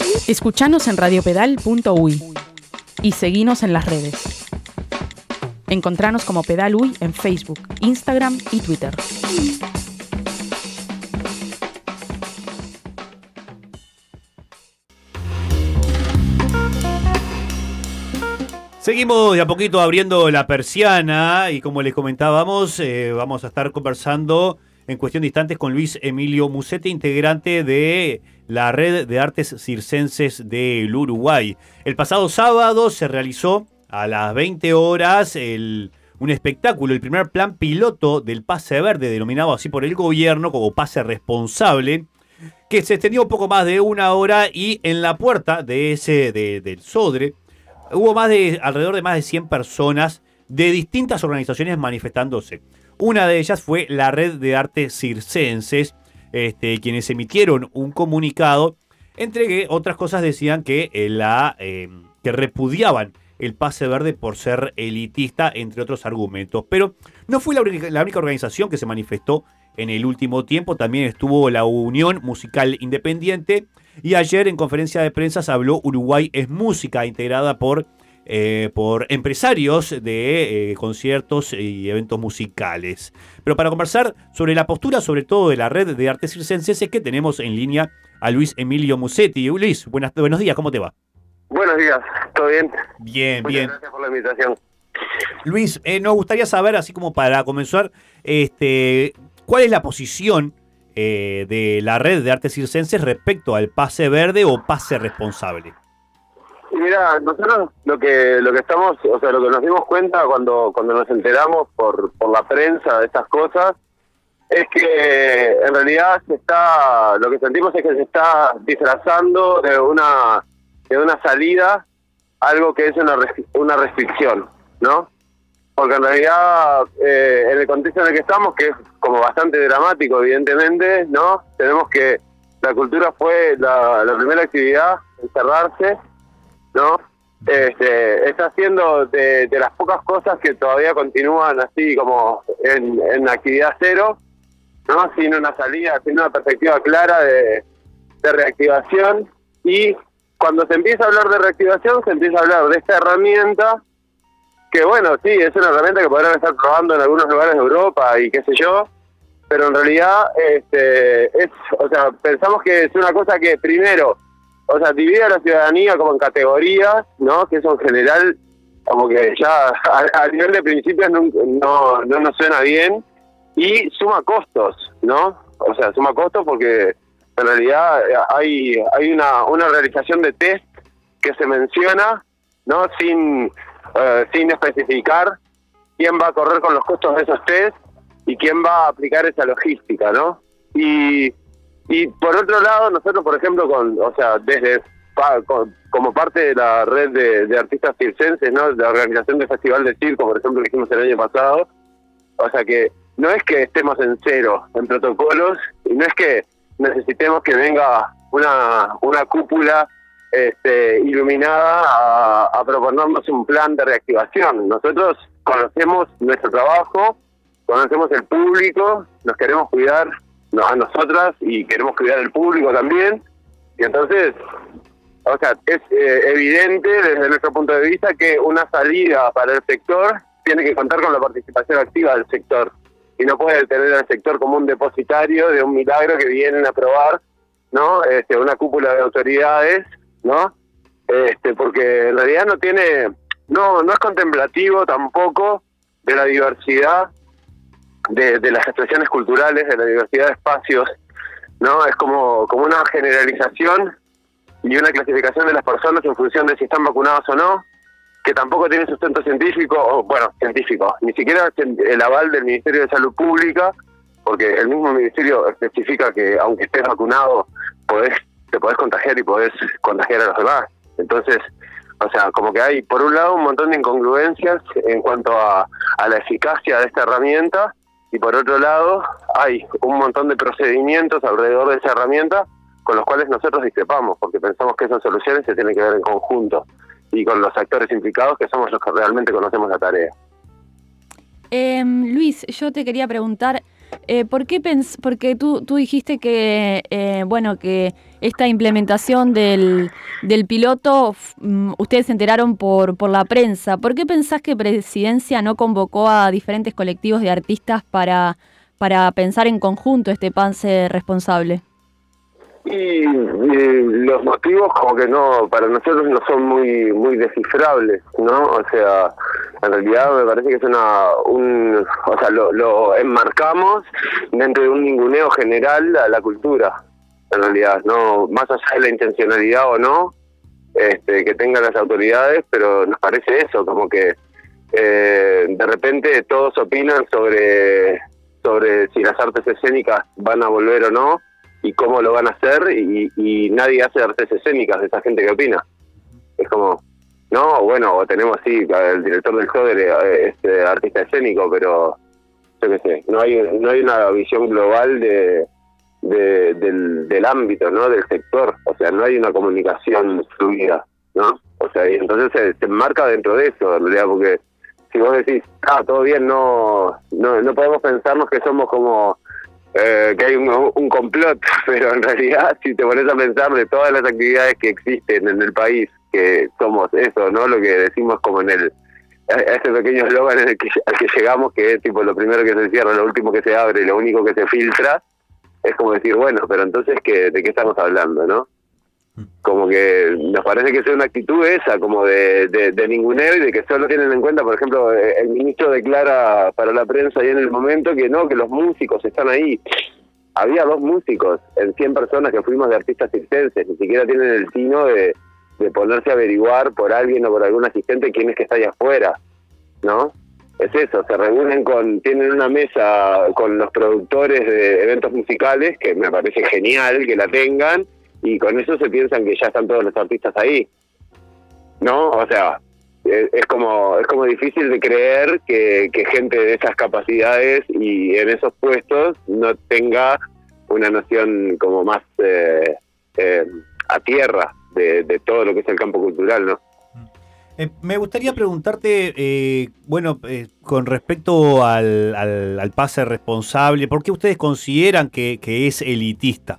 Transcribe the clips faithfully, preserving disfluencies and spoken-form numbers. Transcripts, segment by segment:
Escuchanos en radiopedal punto uy y seguinos en las redes. Encontranos como Pedal Uy en Facebook, Instagram y Twitter. Seguimos de a poquito abriendo la persiana y como les comentábamos, eh, vamos a estar conversando en cuestión de instantes con Luis Emilio Musetti, integrante de la Red de Artes Circenses del Uruguay. El pasado sábado se realizó a las veinte horas el, un espectáculo, el primer plan piloto del Pase Verde, denominado así por el gobierno como Pase Responsable, que se extendió un poco más de una hora y en la puerta de ese de, del Sodre hubo más de alrededor de más de cien personas de distintas organizaciones manifestándose. Una de ellas fue la Red de Artes Circenses, este, quienes emitieron un comunicado, entre que otras cosas decían que, eh, la, eh, que repudiaban el Pase Verde por ser elitista, entre otros argumentos. Pero no fue la única, la única organización que se manifestó en el último tiempo. También estuvo la Unión Musical Independiente y ayer en conferencia de prensa se habló Uruguay es Música, integrada por Eh, por empresarios de eh, conciertos y eventos musicales. Pero para conversar sobre la postura, sobre todo de la Red de Artes Circenses, es que tenemos en línea a Luis Emilio Musetti. Luis, buenas, buenos días, ¿cómo te va? Buenos días, ¿todo bien? Bien, Muchas bien. Gracias por la invitación. Luis, eh, nos gustaría saber, así como para comenzar, este, ¿cuál es la posición eh, de la Red de Artes Circenses respecto al Pase Verde o Pase Responsable? Y mira, nosotros lo que lo que estamos, o sea, lo que nos dimos cuenta cuando cuando nos enteramos por por la prensa de estas cosas es que en realidad se está, lo que sentimos es que se está disfrazando de una de una salida algo que es una una restricción, ¿no? Porque en realidad eh, en el contexto en el que estamos, que es como bastante dramático, evidentemente, ¿no? Tenemos que la cultura fue la, la primera actividad en cerrarse, ¿no? Este, está haciendo de, de las pocas cosas que todavía continúan así como en, en actividad cero, ¿no? Sin una salida, sin una perspectiva clara de, de reactivación. Y cuando se empieza a hablar de reactivación, se empieza a hablar de esta herramienta que, bueno, sí, es una herramienta que podrán estar probando en algunos lugares de Europa y qué sé yo, pero en realidad este, es, o sea, pensamos que es una cosa que primero, o sea, divide a la ciudadanía como en categorías, ¿no? Que eso en general, como que ya a, a nivel de principios no, no, no nos suena bien. Y suma costos, ¿no? O sea, suma costos porque en realidad hay hay una, una realización de test que se menciona, ¿no? Sin, uh, sin especificar quién va a correr con los costos de esos test y quién va a aplicar esa logística, ¿no? Y... Y por otro lado, nosotros, por ejemplo, con, o sea, desde pa, con, como parte de la red de, de artistas circenses, ¿no? De la organización del Festival de Circo, por ejemplo, que hicimos el año pasado, o sea que no es que estemos en cero en protocolos, y no es que necesitemos que venga una una cúpula este, iluminada a, a proponernos un plan de reactivación. Nosotros conocemos nuestro trabajo, conocemos el público, nos queremos cuidar a nosotras y queremos cuidar al público también, y entonces, o sea, es eh, evidente desde nuestro punto de vista que una salida para el sector tiene que contar con la participación activa del sector, y no puede tener al sector como un depositario de un milagro que vienen a probar, ¿no? Este, una cúpula de autoridades, ¿no? Este, porque en realidad no tiene, no, no es contemplativo tampoco de la diversidad De, de las expresiones culturales, de la diversidad de espacios, ¿no? Es como, como una generalización y una clasificación de las personas en función de si están vacunados o no, que tampoco tiene sustento científico, o bueno, científico, ni siquiera el aval del Ministerio de Salud Pública, porque el mismo ministerio especifica que aunque estés vacunado, podés, te podés contagiar y podés contagiar a los demás. Entonces, o sea, como que hay, por un lado, un montón de incongruencias en cuanto a, a la eficacia de esta herramienta, y por otro lado hay un montón de procedimientos alrededor de esa herramienta con los cuales nosotros discrepamos, porque pensamos que esas soluciones se tienen que ver en conjunto y con los actores implicados, que somos los que realmente conocemos la tarea. Eh, Luis, yo te quería preguntar, Eh, ¿por qué pens- porque tú, tú dijiste que, eh, bueno, que esta implementación del, del piloto, um, ustedes se enteraron por, por la prensa. ¿Por qué pensás que Presidencia no convocó a diferentes colectivos de artistas para, para pensar en conjunto este pase responsable? Y, y los motivos como que no, para nosotros no son muy muy descifrables, ¿no? O sea, en realidad me parece que es una, un, o sea, lo, lo enmarcamos dentro de un ninguneo general a la cultura, en realidad, no, más allá de la intencionalidad o no, este, que tengan las autoridades, pero nos parece eso, como que eh, de repente todos opinan sobre, sobre si las artes escénicas van a volver o no, y cómo lo van a hacer, y, y nadie hace artes escénicas de esa gente que opina. Es como, no, bueno, tenemos sí, el director del Joder es este, artista escénico, pero yo qué sé, no hay no hay una visión global de, de del, del ámbito, ¿no? Del sector, o sea, no hay una comunicación fluida, ¿no? O sea, y entonces se, se enmarca dentro de eso, en realidad, porque si vos decís, ah, todo bien, no no, no podemos pensarnos que somos como Eh, que hay un, un complot, pero en realidad si te pones a pensar de todas las actividades que existen en el país, que somos eso, ¿no? Lo que decimos como en el, a ese pequeño eslogan en el que, al que llegamos, que es tipo lo primero que se cierra, lo último que se abre, lo único que se filtra, es como decir, bueno, pero entonces ¿qué, ¿de qué estamos hablando, no? Como que nos parece que es una actitud esa, como de, de, de ninguneo, y de que solo tienen en cuenta, por ejemplo, el ministro declara para la prensa ahí en el momento que no, que los músicos están ahí. Había dos músicos en cien personas que fuimos de artistas circenses, ni siquiera tienen el tino de, de ponerse a averiguar por alguien o por algún asistente quién es que está allá afuera, ¿no? Es eso, se reúnen con, tienen una mesa con los productores de eventos musicales, que me parece genial que la tengan, y con eso se piensan que ya están todos los artistas ahí, ¿no? O sea, es, es como es como difícil de creer que, que gente de esas capacidades y en esos puestos no tenga una noción como más eh, eh, a tierra de, de todo lo que es el campo cultural, ¿no? Eh, me gustaría preguntarte, eh, bueno, eh, con respecto al, al, al pase responsable, ¿por qué ustedes consideran que, que es elitista?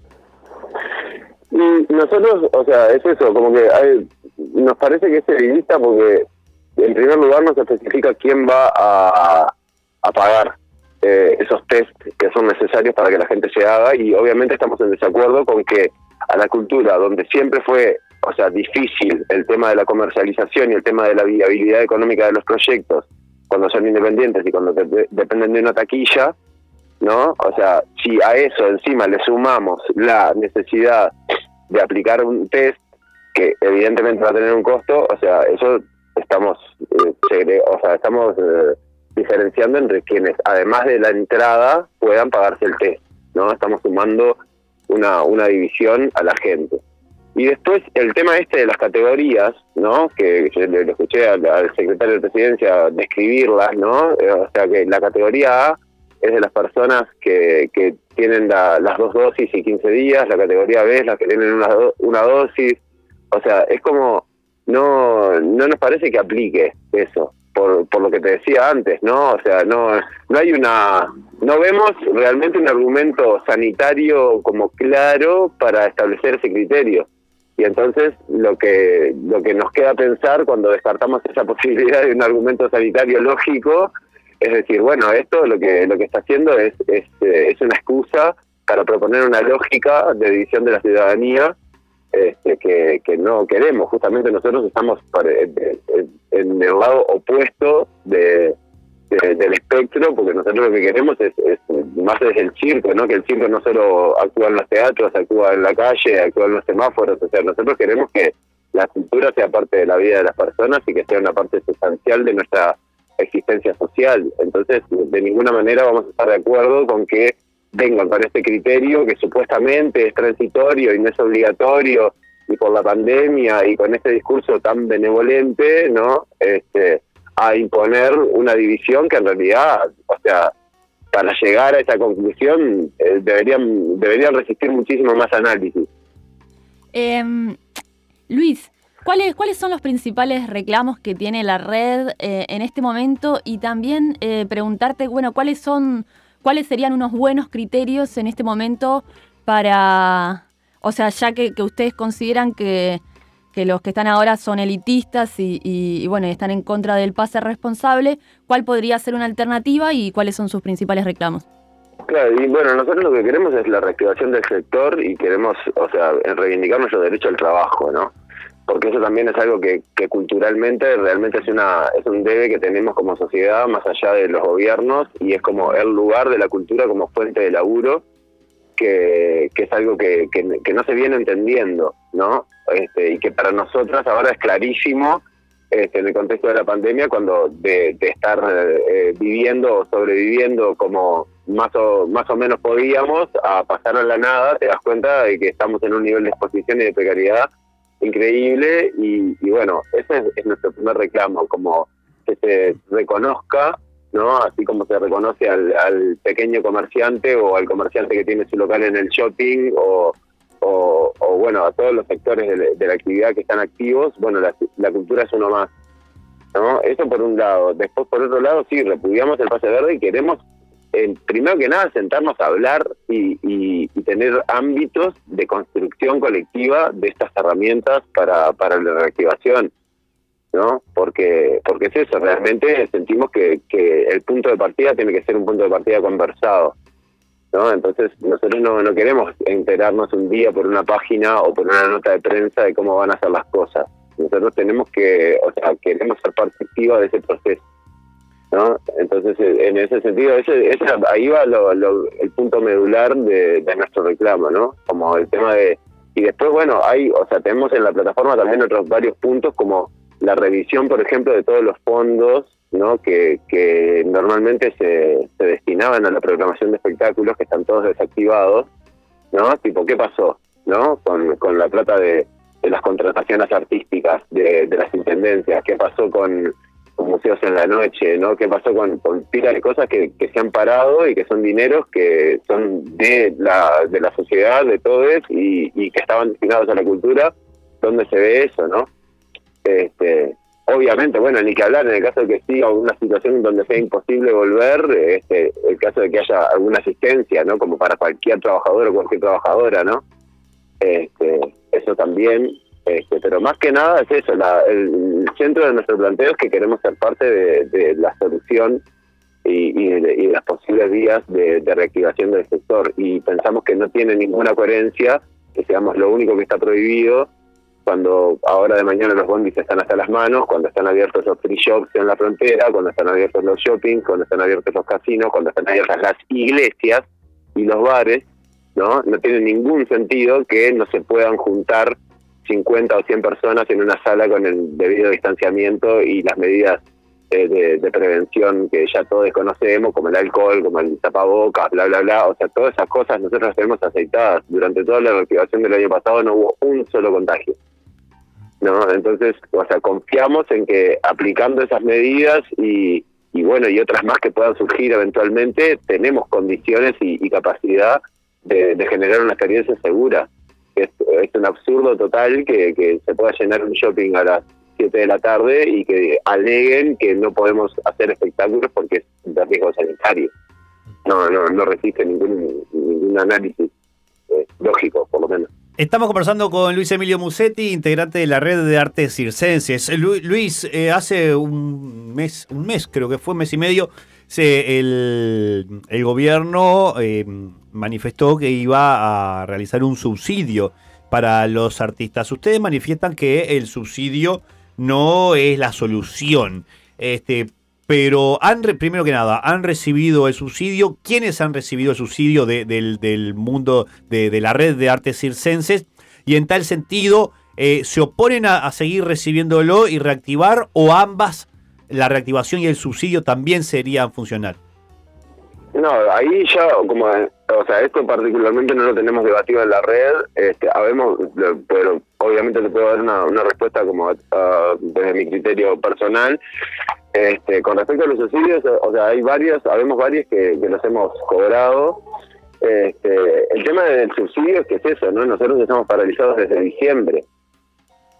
Y nosotros, o sea, es eso, como que hay, nos parece que es elitista porque en primer lugar nos especifica quién va a, a pagar eh, esos test que son necesarios para que la gente se haga, y obviamente estamos en desacuerdo con que a la cultura, donde siempre fue, o sea, difícil el tema de la comercialización y el tema de la viabilidad económica de los proyectos, cuando son independientes y cuando de, dependen de una taquilla, ¿no? O sea, si a eso encima le sumamos la necesidad de aplicar un test que evidentemente va a tener un costo, o sea, eso estamos eh, segre- o sea, estamos eh, diferenciando entre quienes, además de la entrada, puedan pagarse el test, ¿no? Estamos sumando una una división a la gente. Y después el tema este de las categorías, ¿no? Que yo le, le escuché al, al secretario de Presidencia describirlas, ¿no? Eh, o sea, que la categoría A es de las personas que, que tienen la, las dos dosis y quince días, la categoría B es la que tienen una, do, una dosis, o sea, es como, no no nos parece que aplique eso, por por lo que te decía antes, ¿no? O sea, no no hay una, no vemos realmente un argumento sanitario como claro para establecer ese criterio. Y entonces lo que lo que nos queda pensar cuando descartamos esa posibilidad de un argumento sanitario lógico es decir, bueno, esto lo que lo que está haciendo es, es, es una excusa para proponer una lógica de división de la ciudadanía este, que, que no queremos. Justamente nosotros estamos en el lado opuesto de, de, del espectro, porque nosotros lo que queremos es, es más desde el circo, ¿no? Que el circo no solo actúa en los teatros, actúa en la calle, actúa en los semáforos. O sea, nosotros queremos que la cultura sea parte de la vida de las personas y que sea una parte sustancial de nuestra existencia social. Entonces, de ninguna manera vamos a estar de acuerdo con que vengan con este criterio que supuestamente es transitorio y no es obligatorio, y por la pandemia y con este discurso tan benevolente, ¿no? Este, a imponer una división que en realidad, o sea, para llegar a esa conclusión eh, deberían deberían resistir muchísimo más análisis. Eh, Luis, ¿Cuáles, ¿Cuáles son los principales reclamos que tiene la red eh, en este momento? Y también eh, preguntarte, bueno, ¿cuáles son, ¿cuáles serían unos buenos criterios en este momento para, o sea, ya que, que ustedes consideran que, que los que están ahora son elitistas y, y, y bueno, están en contra del pase responsable, ¿cuál podría ser una alternativa y cuáles son sus principales reclamos? Claro, y bueno, nosotros lo que queremos es la reactivación del sector y queremos, o sea, reivindicar nuestro derecho al trabajo, ¿no? Porque eso también es algo que, que culturalmente realmente es una es un debe que tenemos como sociedad más allá de los gobiernos, y es como el lugar de la cultura como fuente de laburo, que, que es algo que, que, que no se viene entendiendo, ¿no? Este, y que para nosotras ahora es clarísimo este, en el contexto de la pandemia, cuando de, de estar eh, viviendo o sobreviviendo como más o, más o menos podíamos, a pasar a la nada, te das cuenta de que estamos en un nivel de exposición y de precariedad increíble, y, y bueno, ese es, es nuestro primer reclamo, como que se reconozca, ¿no? Así como se reconoce al, al pequeño comerciante o al comerciante que tiene su local en el shopping, o, o, o bueno, a todos los sectores de, de la actividad que están activos, bueno, la, la cultura es uno más, ¿no? Eso por un lado. Después, por otro lado, sí, repudiamos el pase verde y queremos, Eh, primero que nada, sentarnos a hablar y, y, y tener ámbitos de construcción colectiva de estas herramientas para, para la reactivación, ¿no? Porque porque es eso, realmente sentimos que, que el punto de partida tiene que ser un punto de partida conversado, ¿no? Entonces nosotros no, no queremos enterarnos un día por una página o por una nota de prensa de cómo van a ser las cosas. Nosotros tenemos que, o sea, queremos ser parte activa de ese proceso, ¿no? Entonces, en ese sentido, ese, ese ahí va lo, lo, el punto medular de, de nuestro reclamo, ¿no? Como el tema de... Y después, bueno, hay, o sea, tenemos en la plataforma también otros varios puntos, como la revisión, por ejemplo, de todos los fondos, ¿no? Que, que normalmente se, se destinaban a la programación de espectáculos, que están todos desactivados, ¿no? Tipo, ¿qué pasó, no? Con, con la plata de, de las contrataciones artísticas de, de las intendencias, ¿qué pasó con... con museos en la noche, ¿no? ¿Qué pasó con, con pila de cosas que, que se han parado y que son dineros que son de la de la sociedad, de todos, y, y que estaban destinados a la cultura? ¿Dónde se ve eso, no? Este, obviamente, bueno, ni que hablar en el caso de que siga una situación donde sea imposible volver, este, el caso de que haya alguna asistencia, ¿no? Como para cualquier trabajador o cualquier trabajadora, ¿no? Este, eso también... Este, pero más que nada es eso, la, el centro de nuestro planteo es que queremos ser parte de, de la solución y, y, de, y de las posibles vías de, de reactivación del sector, y pensamos que no tiene ninguna coherencia que seamos lo único que está prohibido cuando ahora de mañana los bondis están hasta las manos, cuando están abiertos los free shops en la frontera, cuando están abiertos los shoppings, cuando están abiertos los casinos, cuando están abiertas las iglesias y los bares, ¿no? No tiene ningún sentido que no se puedan juntar cincuenta o cien personas en una sala con el debido distanciamiento y las medidas eh, de, de prevención que ya todos conocemos, como el alcohol, como el tapabocas, bla, bla, bla. O sea, todas esas cosas nosotros las tenemos aceitadas. Durante toda la reactivación del año pasado no hubo un solo contagio, ¿no? Entonces, o sea, confiamos en que aplicando esas medidas y, y bueno, y otras más que puedan surgir eventualmente, tenemos condiciones y, y capacidad de, de generar una experiencia segura. Es, es un absurdo total que, que se pueda llenar un shopping a las siete de la tarde y que aleguen que no podemos hacer espectáculos porque es de riesgo sanitario. No, no, no resiste ningún, ningún análisis eh, lógico, por lo menos. Estamos conversando con Luis Emilio Musetti, integrante de la Red de Artes Circenses. Lu- Luis, eh, hace un mes, un mes creo que fue, un mes y medio, se, el, el gobierno eh, manifestó que iba a realizar un subsidio para los artistas. Ustedes manifiestan que el subsidio no es la solución, este, pero han primero que nada, ¿han recibido el subsidio? ¿Quiénes han recibido el subsidio de, del, del mundo de, de la Red de Artes Circenses? Y en tal sentido, eh, ¿se oponen a, a seguir recibiéndolo y reactivar, o ambas, la reactivación y el subsidio, también serían funcional? No, ahí ya, como, o sea, esto particularmente no lo tenemos debatido en la red, este, habemos, pero obviamente te puedo dar una, una respuesta como uh, desde mi criterio personal. Este, con respecto a los subsidios, o sea, hay varios, habemos varios que, que los hemos cobrado. Este, el tema del subsidio es que es eso, ¿no? Nosotros estamos paralizados desde diciembre.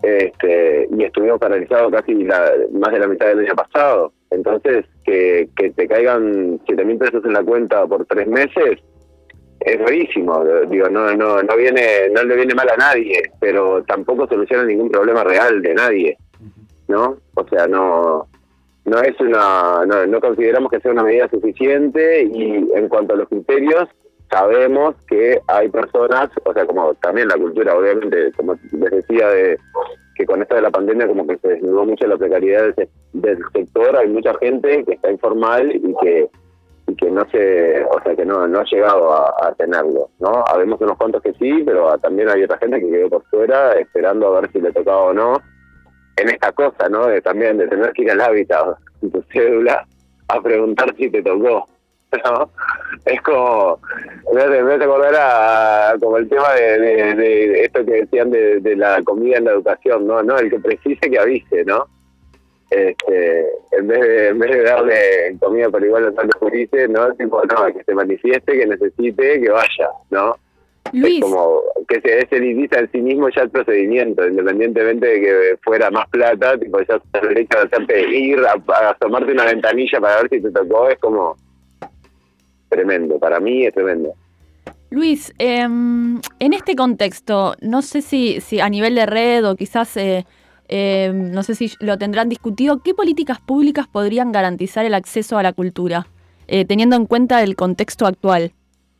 este, y estuvimos paralizados casi la, más de la mitad del año pasado. Entonces, que, que te caigan siete mil pesos en la cuenta por tres meses es rarísimo. Digo, no, no, no viene, no le viene mal a nadie, pero tampoco soluciona ningún problema real de nadie, ¿no? O sea, no, no es una, no, no consideramos que sea una medida suficiente, y en cuanto a los criterios, sabemos que hay personas, o sea, como también la cultura, obviamente, como les decía, de que con esto de la pandemia como que se desnudó mucho la precariedad del, del sector. Hay mucha gente que está informal y que y que no se, o sea, que no, no ha llegado a, a tenerlo, ¿no? Habemos unos cuantos que sí, pero también hay otra gente que quedó por fuera esperando a ver si le tocaba o no, en esta cosa, ¿no? De también de tener que ir al hábitat en tu cédula a preguntar si te tocó, ¿no? Es como, me hace, me hace acordar a, como el tema de, de, de esto que decían de, de la comida en la educación, ¿no? No, el que precise que avise, ¿no? Este, en vez de en vez de darle comida por igual a tantos juristas, ¿no? Tipo, no, que se manifieste, que necesite, que vaya, ¿no? Luis. Es como que se, se limita en sí mismo ya el procedimiento, independientemente de que fuera más plata, tipo, ya el derecho de hacerte ir a, a asomarte una ventanilla para ver si te tocó, es como tremendo, para mí es tremendo. Luis, eh, en este contexto, no sé si, si a nivel de red o quizás, eh, eh, no sé si lo tendrán discutido, ¿qué políticas públicas podrían garantizar el acceso a la cultura, eh, teniendo en cuenta el contexto actual?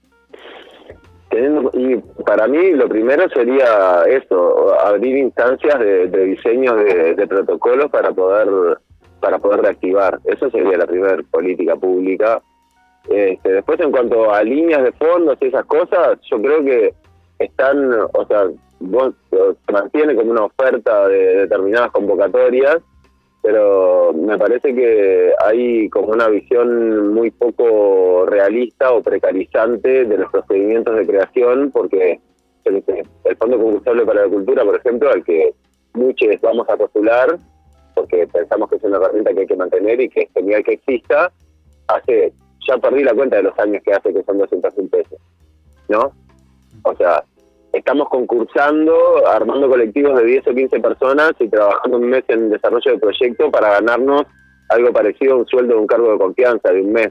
Teniendo, y para mí lo primero sería eso, abrir instancias de, de diseño de, de protocolos para poder para poder reactivar. Eso sería la primera política pública. Este, después, en cuanto a líneas de fondos y esas cosas, yo creo que están, o sea, vos, se mantiene como una oferta de determinadas convocatorias, pero me parece que hay como una visión muy poco realista o precarizante de los procedimientos de creación, porque el, el Fondo Concursable para la Cultura, por ejemplo, al que muchos vamos a postular, porque pensamos que es una herramienta que hay que mantener y que es genial que exista, hace, ya perdí la cuenta de los años que hace que son doscientos mil pesos, ¿no? O sea, estamos concursando, armando colectivos de diez o quince personas y trabajando un mes en desarrollo de proyecto para ganarnos algo parecido a un sueldo de un cargo de confianza de un mes,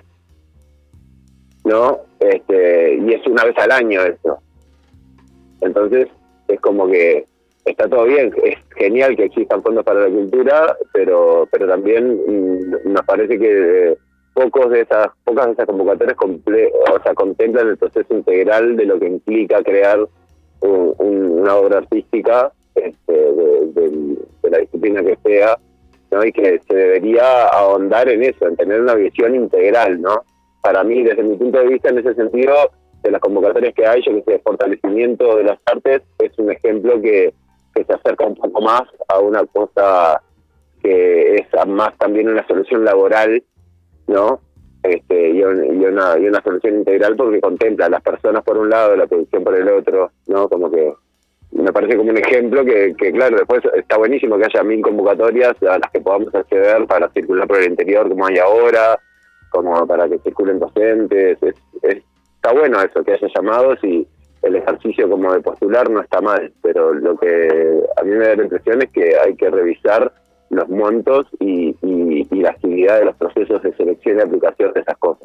¿no? Este, y es una vez al año eso. Entonces, es como que está todo bien, es genial que existan fondos para la cultura, pero pero también mmm, nos parece que pocos de esas pocas de esas convocatorias comple- o sea, contemplan el proceso integral de lo que implica crear Un, un, una obra artística este, de, de, de la disciplina que sea, ¿no? Y que se debería ahondar en eso, en tener una visión integral, ¿no? Para mí, desde mi punto de vista, en ese sentido, de las convocatorias que hay, yo que sé, fortalecimiento de las artes, es un ejemplo que, que se acerca un poco más a una cosa que es más también una solución laboral, ¿no? Este, y, un, y, una, y una solución integral, porque contempla a las personas por un lado, la producción por el otro, ¿no? Como que me parece como un ejemplo que, que claro, después está buenísimo que haya mil convocatorias a las que podamos acceder para circular por el interior como hay ahora, como para que circulen docentes. Es, es, está bueno eso, que haya llamados, y el ejercicio como de postular no está mal, pero lo que a mí me da la impresión es que hay que revisar los montos y, y, y la actividad de los procesos de selección y aplicación de esas cosas.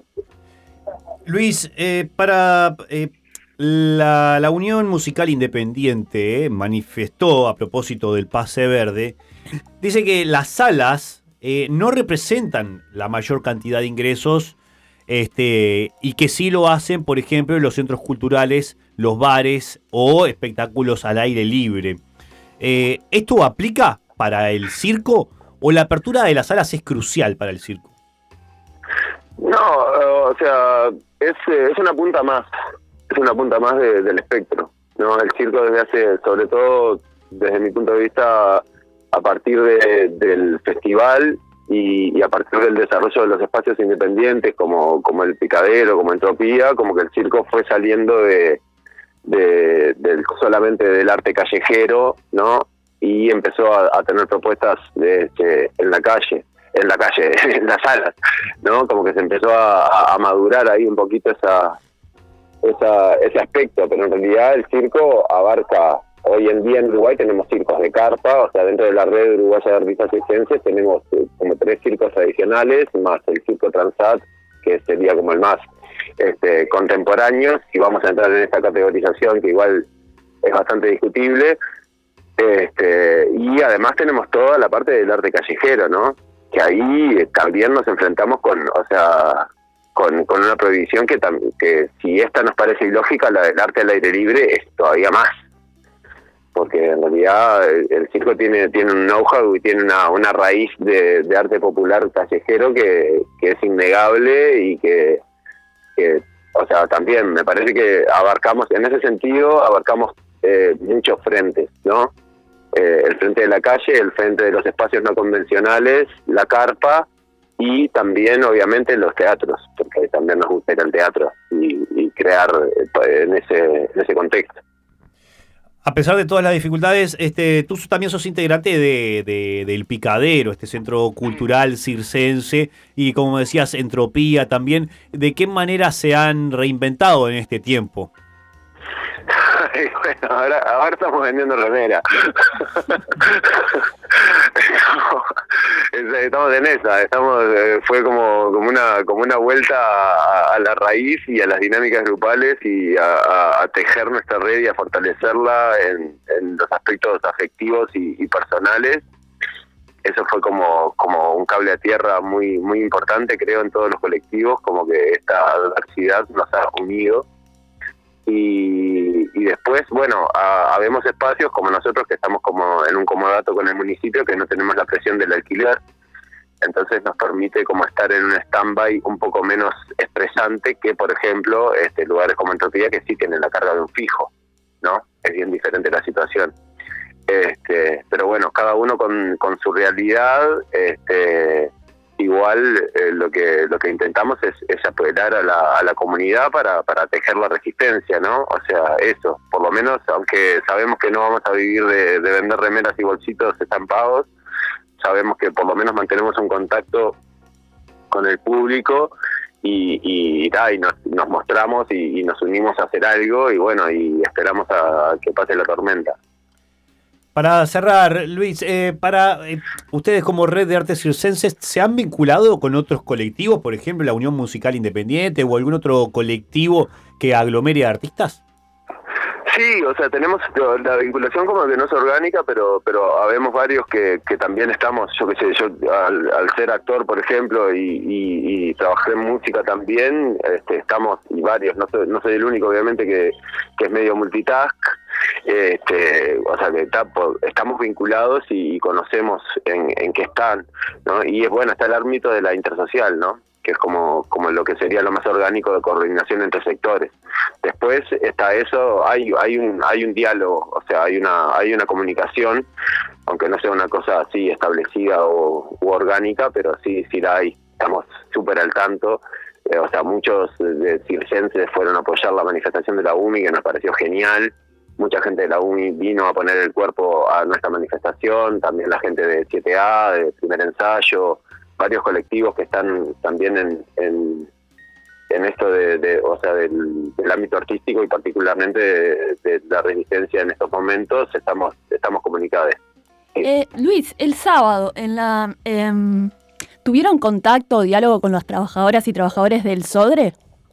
Luis, eh, para eh, la, la Unión Musical Independiente eh, manifestó, a propósito del pase verde, dice que las salas eh, no representan la mayor cantidad de ingresos, este, y que sí lo hacen, por ejemplo, en los centros culturales, los bares o espectáculos al aire libre. Eh, ¿Esto aplica para el circo, o la apertura de las salas es crucial para el circo? No, o sea, es, es una punta más, es una punta más de, del espectro, ¿no? El circo desde hace, sobre todo desde mi punto de vista, a partir de, del festival y, y a partir del desarrollo de los espacios independientes como, como el Picadero, como Entropía, como que el circo fue saliendo de, de, de solamente del arte callejero, ¿no? Y empezó a, a tener propuestas de, de, en la calle, en la calle, en las salas, ¿no? Como que se empezó a, a madurar ahí un poquito esa, esa ese aspecto, pero en realidad el circo abarca hoy en día en Uruguay tenemos circos de carpa, o sea, dentro de la red uruguaya de artistas circenses tenemos eh, como tres circos adicionales, más el circo Transat, que sería como el más este, contemporáneo, y vamos a entrar en esta categorización que igual es bastante discutible. Este, y además tenemos toda la parte del arte callejero, ¿no? Que ahí también nos enfrentamos con, o sea, con, con una prohibición que, tam- que si esta nos parece ilógica, la del arte al aire libre es todavía más. Porque en realidad el, el circo tiene tiene un know-how y tiene una, una raíz de, de arte popular callejero que, que es innegable y que, que, o sea, también me parece que abarcamos, en ese sentido, abarcamos eh, muchos frentes, ¿no? Eh, el frente de la calle, el frente de los espacios no convencionales, la carpa y también, obviamente, los teatros, porque también nos gusta ir al teatro y, y crear eh, en ese en ese contexto. A pesar de todas las dificultades, este, tú también sos integrante de, de, del Picadero, este centro cultural circense, y como decías, Entropía también. ¿De qué manera se han reinventado en este tiempo? Ay, bueno, ahora, ahora estamos vendiendo remera. estamos, estamos en esa, estamos eh, fue como como una como una vuelta a, a la raíz y a las dinámicas grupales y a, a, a tejer nuestra red y a fortalecerla en, en los aspectos afectivos y, y personales. Eso fue como como un cable a tierra muy muy importante, creo, en todos los colectivos, como que esta adversidad nos ha unido. Y, y después, bueno, a, habemos espacios como nosotros que estamos como en un comodato con el municipio, que no tenemos la presión del alquiler, entonces nos permite como estar en un stand-by un poco menos estresante que, por ejemplo, este lugares como Entropía, que sí tienen la carga de un fijo, ¿no? Es bien diferente la situación. Este, pero bueno, cada uno con, con su realidad. Este, igual eh, lo que lo que intentamos es, es apoderar a la, a la comunidad para, para tejer la resistencia, ¿no? O sea, eso, por lo menos, aunque sabemos que no vamos a vivir de, de vender remeras y bolsitos estampados, sabemos que por lo menos mantenemos un contacto con el público y, y, y, y nos, nos mostramos y, y nos unimos a hacer algo y bueno, y esperamos a que pase la tormenta. Para cerrar, Luis, eh, para eh, ustedes como Red de Artes Circenses, ¿se han vinculado con otros colectivos, por ejemplo la Unión Musical Independiente o algún otro colectivo que aglomere a artistas? Sí, o sea, tenemos la vinculación como que no es orgánica, pero pero habemos varios que, que también estamos, yo qué sé, yo al, al ser actor, por ejemplo, y, y, y trabajé en música también, este, estamos, y varios, no soy, no soy el único, obviamente, que, que es medio multitask, este, o sea, que está, estamos vinculados y conocemos en, en qué están, ¿no? Y es bueno, está el ámbito de la intersocial, ¿no? Que es como como lo que sería lo más orgánico de coordinación entre sectores. Después está eso, hay hay un hay un diálogo, o sea, hay una hay una comunicación, aunque no sea una cosa así establecida o u orgánica, pero sí sí la hay. Estamos súper al tanto. Eh, o sea, muchos de circenses fueron a apoyar la manifestación de la U M I, que nos pareció genial. Mucha gente de la U M I vino a poner el cuerpo a nuestra manifestación, también la gente de siete A, de Primer Ensayo, varios colectivos que están también en, en, en esto de, de o sea, del, del ámbito artístico y particularmente de, de la resistencia en estos momentos, estamos estamos comunicados. Sí. Eh, Luis, el sábado, en la eh, ¿tuvieron contacto o diálogo con las trabajadoras y trabajadores del Sodre?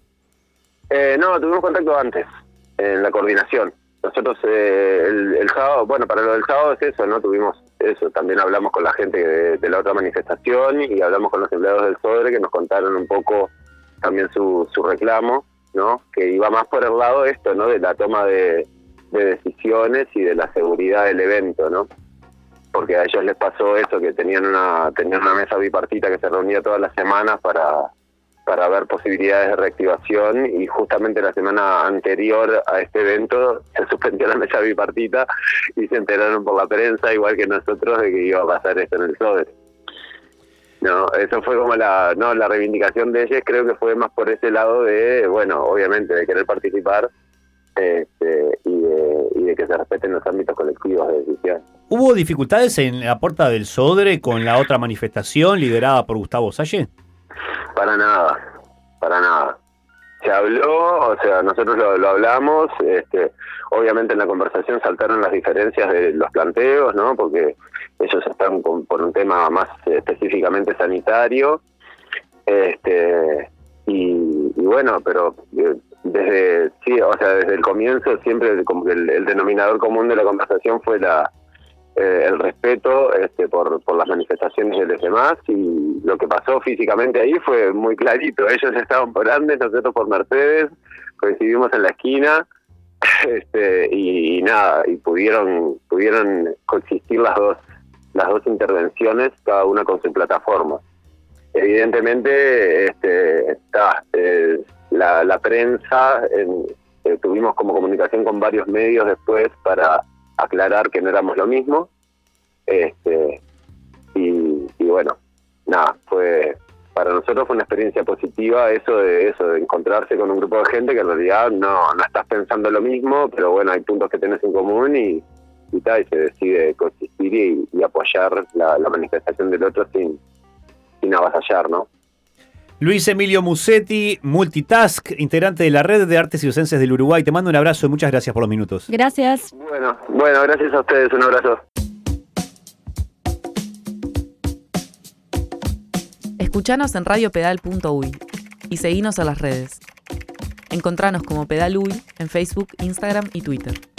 Eh, no, tuvimos contacto antes, en la coordinación. Nosotros eh, el, el sábado, bueno, para lo del sábado es eso, ¿no? Tuvimos eso, también hablamos con la gente de, de la otra manifestación y hablamos con los empleados del Sodre que nos contaron un poco también su, su reclamo, ¿no? Que iba más por el lado de esto, ¿no? De la toma de, de decisiones y de la seguridad del evento, ¿no? Porque a ellos les pasó eso, que tenían una tenían una mesa bipartita que se reunía todas las semanas para para ver posibilidades de reactivación y justamente la semana anterior a este evento se suspendió la mesa bipartita y se enteraron por la prensa, igual que nosotros, de que iba a pasar esto en el Sodre. No, eso fue como la no la reivindicación de ellos, creo que fue más por ese lado de, bueno, obviamente de querer participar este, y, de, y de que se respeten los ámbitos colectivos de decisión. ¿Hubo dificultades en la puerta del Sodre con la otra manifestación liderada por Gustavo Salle? Para nada, para nada. se habló, o sea, nosotros lo, lo hablamos, este, obviamente en la conversación saltaron las diferencias de los planteos, ¿no? Porque ellos están con, por un tema más específicamente sanitario, este, y, y bueno, pero eh, desde, sí, o sea, desde el comienzo siempre como que el, el denominador común de la conversación fue la Eh, el respeto este, por, por las manifestaciones de los demás, y lo que pasó físicamente ahí fue muy clarito. Ellos estaban por Andes, nosotros por Mercedes, coincidimos en la esquina, este, y, y nada, y pudieron pudieron coexistir las dos las dos intervenciones, cada una con su plataforma. Evidentemente, este, está eh, la, la prensa, en, eh, tuvimos como comunicación con varios medios después para aclarar que no éramos lo mismo, este y, y bueno, nada, fue para nosotros fue una experiencia positiva eso de eso de encontrarse con un grupo de gente que en realidad no no estás pensando lo mismo, pero bueno, hay puntos que tenés en común y y, tal, y se decide coexistir y, y apoyar la, la manifestación del otro sin sin avasallar, ¿no? Luis Emilio Musetti, multitask, integrante de la Red de Artes Circenses del Uruguay. Te mando un abrazo y muchas gracias por los minutos. Gracias. Bueno, bueno, gracias a ustedes, un abrazo. Escuchanos en radio pedal punto uy y seguinos en las redes. Encontranos como Pedal Uy en Facebook, Instagram y Twitter.